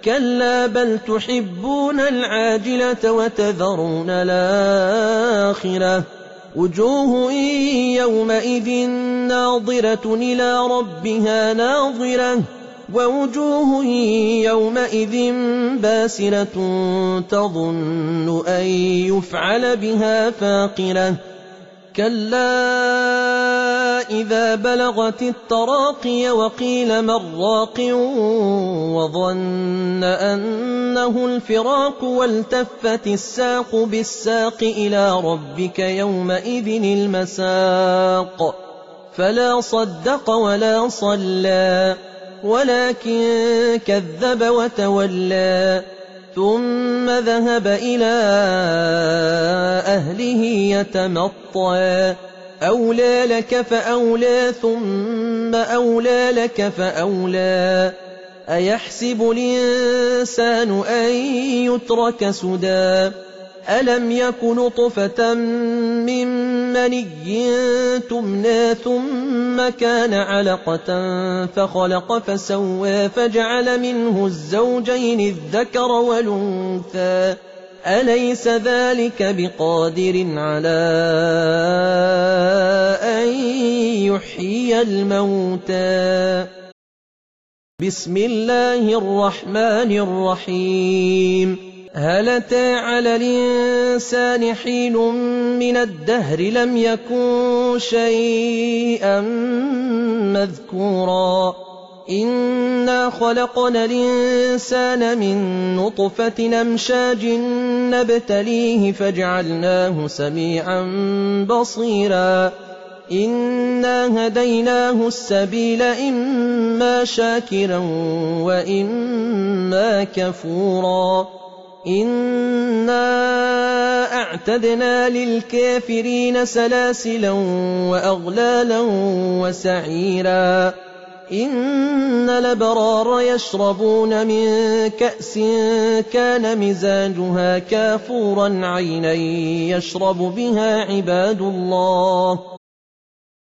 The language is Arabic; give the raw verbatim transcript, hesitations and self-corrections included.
كلا بل تحبون العاجلة وتذرون الآخرة وجوه يومئذ ناظرة إلى ربها ناظرة ووجوه يومئذ باسرة تظن أن يفعل بها فاقرة كلا إذا بلغت التراقي وقيل من راق وظن أنه الفراق والتفت الساق بالساق إلى ربك يومئذ المساق فلا صدق ولا صلى ولكن كذب وتولى ثم ذهب إلى أهله يتمطى أولى لك فأولى ثم أولى لك فأولى أيحسب الإنسان أن يترك سدى ألم يك نطفة من مني تمنى ثم كان علقة فخلق فسوى فجعل منه الزوجين الذكر والأنثى أليس ذلك بقادر على أن يحيي الموتى بسم الله الرحمن الرحيم هل أتى على الإنسان حين من الدهر لم يكن شيئا مذكورا إنا خلقنا الإنسان من نطفة أمشاج نبتليه فجعلناه سميعا بصيرا إنا هديناه السبيل إما شاكرا وإما كفورا إنا أعتدنا للكافرين سلاسلا وأغلالا وسعيرا إن الأبرار يشربون من كأس كان مزاجها كافورا عينا يشرب بها عباد الله